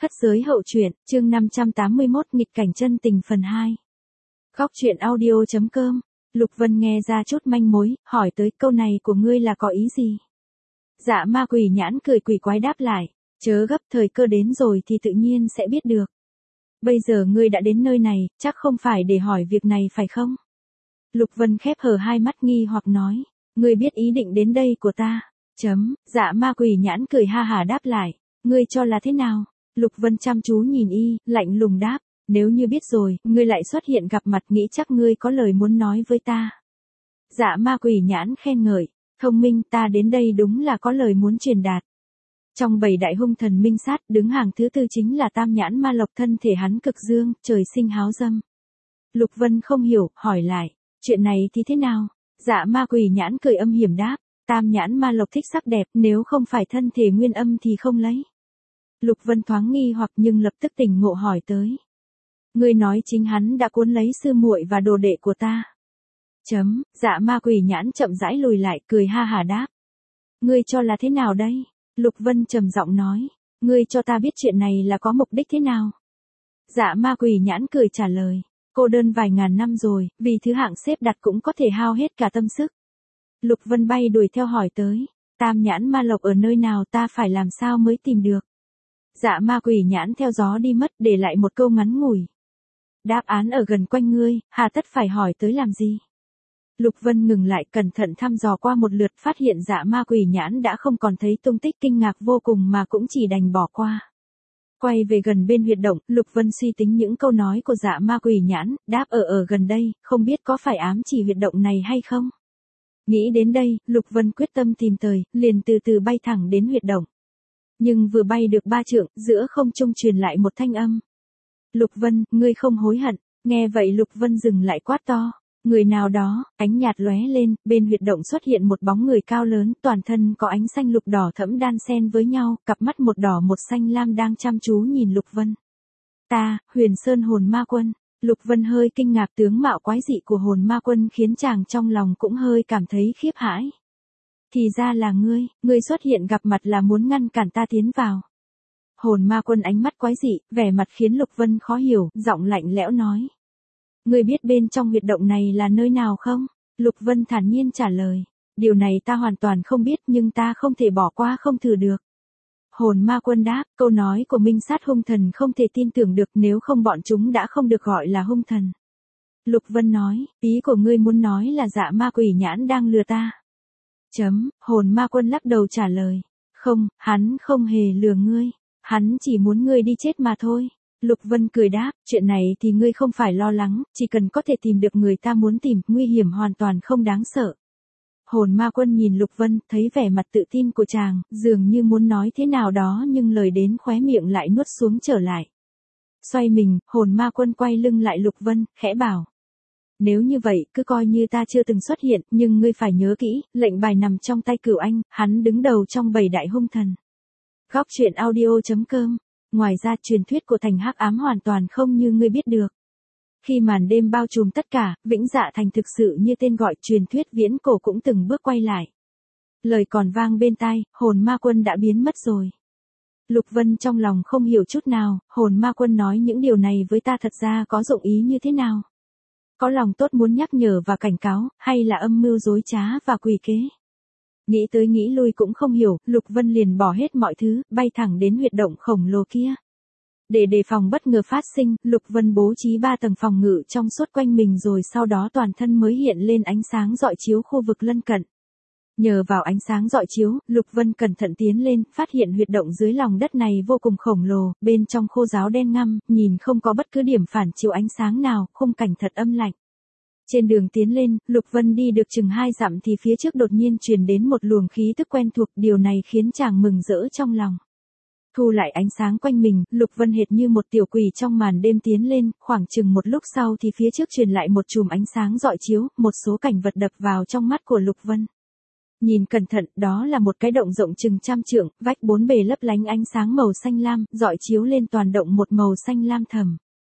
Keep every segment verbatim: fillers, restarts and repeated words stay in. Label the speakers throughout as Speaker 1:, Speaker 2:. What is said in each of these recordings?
Speaker 1: Khất giới hậu truyện, chương năm trăm tám mươi mốt nghịch cảnh chân tình phần hai. Góc truyện audio.com. Lục Vân nghe ra chút manh mối, hỏi tới câu này của ngươi là có ý gì? Dạ ma quỷ nhãn cười quỷ quái đáp lại, chớ gấp, thời cơ đến rồi thì tự nhiên sẽ biết được. Bây giờ ngươi đã đến nơi này, chắc không phải để hỏi việc này phải không? Lục Vân khép hờ hai mắt nghi hoặc nói, ngươi biết ý định đến đây của ta. Chấm, dạ ma quỷ nhãn cười ha hả đáp lại, ngươi cho là thế nào? Lục Vân chăm chú nhìn y, lạnh lùng đáp, nếu như biết rồi, ngươi lại xuất hiện gặp mặt nghĩ chắc ngươi có lời muốn nói với ta. Dạ ma quỷ nhãn khen ngợi, thông minh, ta đến đây đúng là có lời muốn truyền đạt. Trong bảy đại hung thần minh sát, đứng hàng thứ tư chính là tam nhãn ma lộc, thân thể hắn cực dương, trời sinh háo dâm. Lục Vân không hiểu, hỏi lại, chuyện này thì thế nào? Dạ ma quỷ nhãn cười âm hiểm đáp, tam nhãn ma lộc thích sắc đẹp, nếu không phải thân thể nguyên âm thì không lấy. Lục Vân thoáng nghi hoặc nhưng lập tức tỉnh ngộ hỏi tới. Ngươi nói chính hắn đã cuốn lấy sư muội và đồ đệ của ta. Chấm, dạ ma quỷ nhãn chậm rãi lùi lại, cười ha hả đáp. Ngươi cho là thế nào đây? Lục Vân trầm giọng nói, ngươi cho ta biết chuyện này là có mục đích thế nào? Dạ ma quỷ nhãn cười trả lời, cô đơn vài ngàn năm rồi, vì thứ hạng xếp đặt cũng có thể hao hết cả tâm sức. Lục Vân bay đuổi theo hỏi tới, tam nhãn ma lộc ở nơi nào, ta phải làm sao mới tìm được? Dạ ma quỷ nhãn theo gió đi mất, để lại một câu ngắn ngủi. Đáp án ở gần quanh ngươi, hà tất phải hỏi tới làm gì? Lục Vân ngừng lại, cẩn thận thăm dò qua một lượt, phát hiện dạ ma quỷ nhãn đã không còn thấy tung tích, kinh ngạc vô cùng mà cũng chỉ đành bỏ qua. Quay về gần bên huyệt động, Lục Vân suy tính những câu nói của dạ ma quỷ nhãn, đáp ở ở gần đây, không biết có phải ám chỉ huyệt động này hay không? Nghĩ đến đây, Lục Vân quyết tâm tìm tòi, liền từ từ bay thẳng đến huyệt động. Nhưng vừa bay được ba trượng, giữa không trung truyền lại một thanh âm. Lục Vân, ngươi không hối hận? Nghe vậy Lục Vân dừng lại quát to. Người nào đó, ánh nhạt lóe lên, bên huyệt động xuất hiện một bóng người cao lớn, toàn thân có ánh xanh lục đỏ thẫm đan xen với nhau, cặp mắt một đỏ một xanh lam đang chăm chú nhìn Lục Vân. Ta, Huyền Sơn hồn ma quân. Lục Vân hơi kinh ngạc, tướng mạo quái dị của hồn ma quân khiến chàng trong lòng cũng hơi cảm thấy khiếp hãi. Thì ra là ngươi, ngươi xuất hiện gặp mặt là muốn ngăn cản ta tiến vào. Hồn ma quân ánh mắt quái dị, vẻ mặt khiến Lục Vân khó hiểu, giọng lạnh lẽo nói. Ngươi biết bên trong huyệt động này là nơi nào không? Lục Vân thản nhiên trả lời. Điều này ta hoàn toàn không biết, nhưng ta không thể bỏ qua không thử được. Hồn ma quân đáp, câu nói của minh sát hung thần không thể tin tưởng được, nếu không bọn chúng đã không được gọi là hung thần. Lục Vân nói, ý của ngươi muốn nói là dạ ma quỷ nhãn đang lừa ta. Chấm, hồn ma quân lắc đầu trả lời. Không, hắn không hề lừa ngươi. Hắn chỉ muốn ngươi đi chết mà thôi. Lục Vân cười đáp, chuyện này thì ngươi không phải lo lắng, chỉ cần có thể tìm được người ta muốn tìm, nguy hiểm hoàn toàn không đáng sợ. Hồn ma quân nhìn Lục Vân, thấy vẻ mặt tự tin của chàng, dường như muốn nói thế nào đó nhưng lời đến khóe miệng lại nuốt xuống trở lại. Xoay mình, hồn ma quân quay lưng lại Lục Vân, khẽ bảo. Nếu như vậy, cứ coi như ta chưa từng xuất hiện, nhưng ngươi phải nhớ kỹ, lệnh bài nằm trong tay Cửu Anh, hắn đứng đầu trong bảy đại hung thần. Góc truyện audio.com. Ngoài ra, truyền thuyết của thành hắc ám hoàn toàn không như ngươi biết được. Khi màn đêm bao trùm tất cả, Vĩnh Dạ Thành thực sự như tên gọi, truyền thuyết viễn cổ cũng từng bước quay lại. Lời còn vang bên tai, hồn ma quân đã biến mất rồi. Lục Vân trong lòng không hiểu chút nào, hồn ma quân nói những điều này với ta thật ra có dụng ý như thế nào? Có lòng tốt muốn nhắc nhở và cảnh cáo, hay là âm mưu dối trá và quỷ kế? Nghĩ tới nghĩ lui cũng không hiểu, Lục Vân liền bỏ hết mọi thứ, bay thẳng đến huyệt động khổng lồ kia. Để đề phòng bất ngờ phát sinh, Lục Vân bố trí ba tầng phòng ngự trong suốt quanh mình, rồi sau đó toàn thân mới hiện lên ánh sáng rọi chiếu khu vực lân cận. Nhờ vào ánh sáng rọi chiếu, Lục Vân cẩn thận tiến lên, phát hiện huyệt động dưới lòng đất này vô cùng khổng lồ, bên trong khô ráo đen ngăm, nhìn không có bất cứ điểm phản chiếu ánh sáng nào, khung cảnh thật âm lạnh. Trên đường tiến lên, Lục Vân đi được chừng hai dặm thì phía trước đột nhiên truyền đến một luồng khí tức quen thuộc, điều này khiến chàng mừng rỡ trong lòng. Thu lại ánh sáng quanh mình, Lục Vân hệt như một tiểu quỷ trong màn đêm tiến lên, khoảng chừng một lúc sau thì phía trước truyền lại một chùm ánh sáng rọi chiếu, một số cảnh vật đập vào trong mắt của Lục Vân. Nhìn cẩn thận, đó là một cái động rộng chừng trăm trượng, vách bốn bề lấp lánh ánh sáng màu xanh lam, rọi chiếu lên toàn động một màu xanh lam thẳm.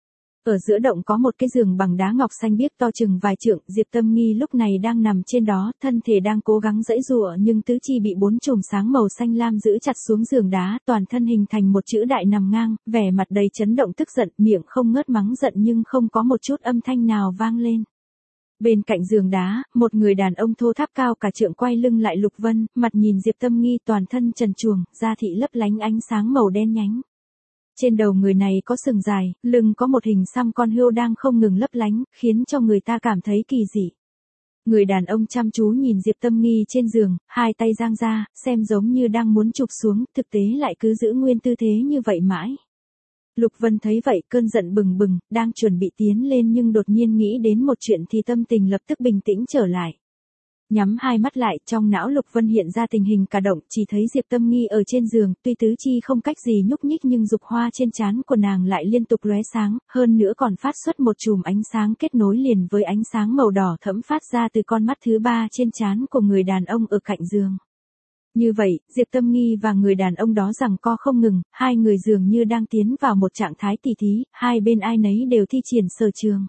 Speaker 1: Ở giữa động có một cái giường bằng đá ngọc xanh biếc to chừng vài trượng, Diệp Tâm Nghi lúc này đang nằm trên đó, thân thể đang cố gắng giãy giụa nhưng tứ chi bị bốn chùm sáng màu xanh lam giữ chặt xuống giường đá, toàn thân hình thành một chữ đại nằm ngang, vẻ mặt đầy chấn động tức giận, miệng không ngớt mắng giận nhưng không có một chút âm thanh nào vang lên. Bên cạnh giường đá, một người đàn ông thô tháp cao cả trượng quay lưng lại Lục Vân, mặt nhìn Diệp Tâm Nghi, toàn thân trần truồng, da thịt lấp lánh ánh sáng màu đen nhánh. Trên đầu người này có sừng dài, lưng có một hình xăm con hươu đang không ngừng lấp lánh, khiến cho người ta cảm thấy kỳ dị. Người đàn ông chăm chú nhìn Diệp Tâm Nghi trên giường, hai tay giang ra, xem giống như đang muốn chụp xuống, thực tế lại cứ giữ nguyên tư thế như vậy mãi. Lục Vân thấy vậy, cơn giận bừng bừng, đang chuẩn bị tiến lên nhưng đột nhiên nghĩ đến một chuyện thì tâm tình lập tức bình tĩnh trở lại. Nhắm hai mắt lại, trong não Lục Vân hiện ra tình hình cả động, chỉ thấy Diệp Tâm Nghi ở trên giường, tuy tứ chi không cách gì nhúc nhích nhưng dục hoa trên trán của nàng lại liên tục lóe sáng, hơn nữa còn phát xuất một chùm ánh sáng kết nối liền với ánh sáng màu đỏ thẫm phát ra từ con mắt thứ ba trên trán của người đàn ông ở cạnh giường. Như vậy, Diệp Tâm Nghi và người đàn ông đó giằng co không ngừng, hai người dường như đang tiến vào một trạng thái tỉ thí, hai bên ai nấy đều thi triển sở trường.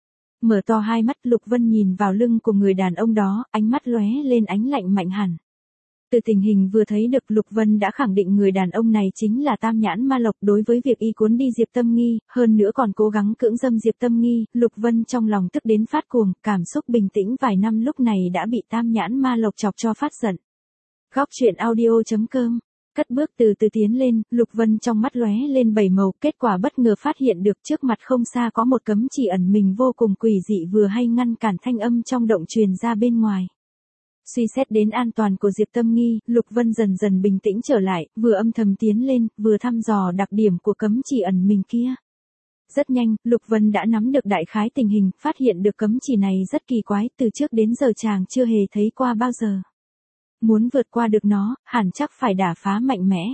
Speaker 1: Mở to hai mắt, Lục Vân nhìn vào lưng của người đàn ông đó, ánh mắt lóe lên ánh lạnh mạnh hẳn. Từ tình hình vừa thấy được, Lục Vân đã khẳng định người đàn ông này chính là Tam Nhãn Ma Lộc. Đối với việc y cuốn đi Diệp Tâm Nghi, hơn nữa còn cố gắng cưỡng dâm Diệp Tâm Nghi, Lục Vân trong lòng tức đến phát cuồng, cảm xúc bình tĩnh vài năm lúc này đã bị Tam Nhãn Ma Lộc chọc cho phát giận. Góc truyện audio chấm com. Cất bước từ từ tiến lên, Lục Vân trong mắt lóe lên bảy màu, kết quả bất ngờ phát hiện được trước mặt không xa có một cấm chỉ ẩn mình vô cùng quỷ dị vừa hay ngăn cản thanh âm trong động truyền ra bên ngoài. Suy xét đến an toàn của Diệp Tâm Nghi, Lục Vân dần dần bình tĩnh trở lại, vừa âm thầm tiến lên, vừa thăm dò đặc điểm của cấm chỉ ẩn mình kia. Rất nhanh, Lục Vân đã nắm được đại khái tình hình, phát hiện được cấm chỉ này rất kỳ quái, từ trước đến giờ chàng chưa hề thấy qua bao giờ. Muốn vượt qua được nó, hẳn chắc phải đả phá mạnh mẽ.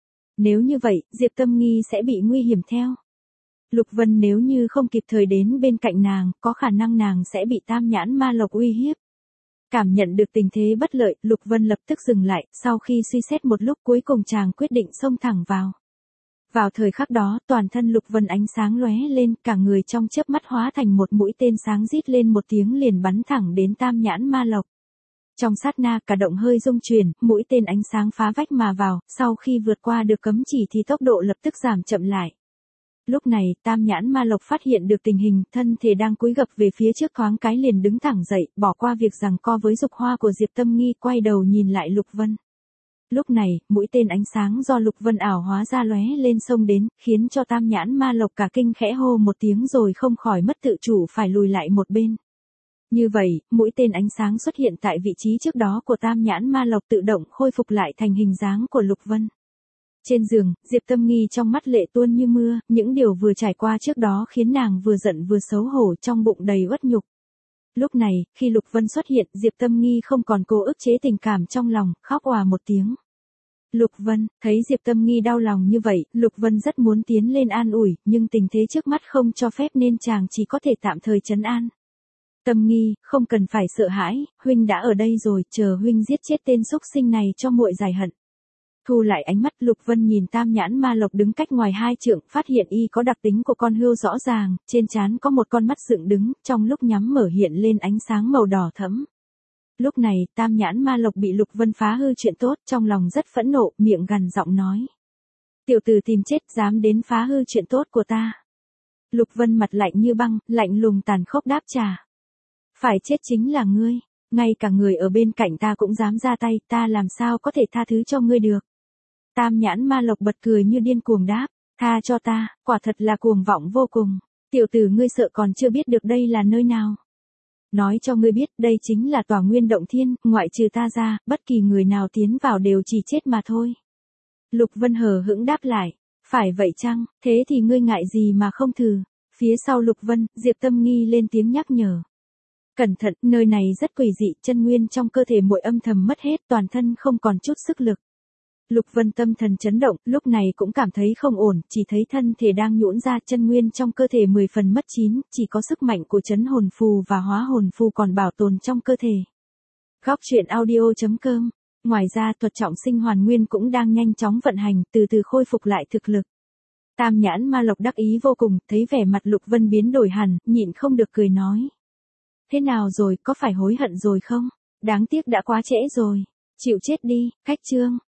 Speaker 1: Nếu như vậy, Diệp Tâm Nghi sẽ bị nguy hiểm theo. Lục Vân nếu như không kịp thời đến bên cạnh nàng, có khả năng nàng sẽ bị Tam Nhãn Ma Lộc uy hiếp. Cảm nhận được tình thế bất lợi, Lục Vân lập tức dừng lại, sau khi suy xét một lúc cuối cùng chàng quyết định xông thẳng vào. Vào thời khắc đó, toàn thân Lục Vân ánh sáng lóe lên, cả người trong chớp mắt hóa thành một mũi tên sáng rít lên một tiếng liền bắn thẳng đến Tam Nhãn Ma Lộc. Trong sát na, cả động hơi rung chuyển, mũi tên ánh sáng phá vách mà vào, sau khi vượt qua được cấm chỉ thì tốc độ lập tức giảm chậm lại. Lúc này, Tam Nhãn Ma Lộc phát hiện được tình hình, thân thể đang cúi gập về phía trước thoáng cái liền đứng thẳng dậy, bỏ qua việc giằng co với dục hoa của Diệp Tâm Nghi, quay đầu nhìn lại Lục Vân. Lúc này, mũi tên ánh sáng do Lục Vân ảo hóa ra lóe lên xông đến, khiến cho Tam Nhãn Ma Lộc cả kinh khẽ hô một tiếng rồi không khỏi mất tự chủ phải lùi lại một bên. Như vậy, mũi tên ánh sáng xuất hiện tại vị trí trước đó của Tam Nhãn Ma Lộc tự động khôi phục lại thành hình dáng của Lục Vân. Trên giường, Diệp Tâm Nghi trong mắt lệ tuôn như mưa, những điều vừa trải qua trước đó khiến nàng vừa giận vừa xấu hổ, trong bụng đầy uất nhục. Lúc này, khi Lục Vân xuất hiện, Diệp Tâm Nghi không còn cố ức chế tình cảm trong lòng, khóc òa một tiếng. Lục Vân, thấy Diệp Tâm Nghi đau lòng như vậy, Lục Vân rất muốn tiến lên an ủi, nhưng tình thế trước mắt không cho phép nên chàng chỉ có thể tạm thời trấn an. Tâm Nghi, không cần phải sợ hãi, huynh đã ở đây rồi, chờ huynh giết chết tên xúc sinh này cho muội giải hận. Thu lại ánh mắt, Lục Vân nhìn Tam Nhãn Ma Lộc đứng cách ngoài hai trượng, phát hiện y có đặc tính của con hươu rõ ràng, trên trán có một con mắt dựng đứng, trong lúc nhắm mở hiện lên ánh sáng màu đỏ thẫm. Lúc này, Tam Nhãn Ma Lộc bị Lục Vân phá hư chuyện tốt, trong lòng rất phẫn nộ, miệng gằn giọng nói: "Tiểu tử tìm chết, dám đến phá hư chuyện tốt của ta." Lục Vân mặt lạnh như băng, lạnh lùng tàn khốc đáp trả: "Phải chết chính là ngươi, ngay cả người ở bên cạnh ta cũng dám ra tay, ta làm sao có thể tha thứ cho ngươi được." Tam Nhãn Ma Lộc bật cười như điên cuồng đáp: "Tha cho ta, quả thật là cuồng vọng vô cùng. Tiểu tử ngươi sợ còn chưa biết được đây là nơi nào. Nói cho ngươi biết, đây chính là Tòa Nguyên Động Thiên, ngoại trừ ta ra, bất kỳ người nào tiến vào đều chỉ chết mà thôi." Lục Vân hờ hững đáp lại: "Phải vậy chăng, thế thì ngươi ngại gì mà không thử?" Phía sau Lục Vân, Diệp Tâm Nghi lên tiếng nhắc nhở: "Cẩn thận, nơi này rất quỷ dị, chân nguyên trong cơ thể muội âm thầm mất hết, toàn thân không còn chút sức lực." Lục Vân tâm thần chấn động, lúc này cũng cảm thấy không ổn, chỉ thấy thân thể đang nhũn ra, chân nguyên trong cơ thể mười phần mất chín, chỉ có sức mạnh của chấn hồn phù và hóa hồn phù còn bảo tồn trong cơ thể. Góc truyện audio chấm com. Ngoài ra, thuật trọng sinh hoàn nguyên cũng đang nhanh chóng vận hành, từ từ khôi phục lại thực lực. Tam nhãn ma lộc đắc ý vô cùng, thấy vẻ mặt Lục Vân biến đổi hẳn, nhịn không được cười nói. Thế nào rồi, có phải hối hận rồi không? Đáng tiếc đã quá trễ rồi. Chịu chết đi, khách Trương.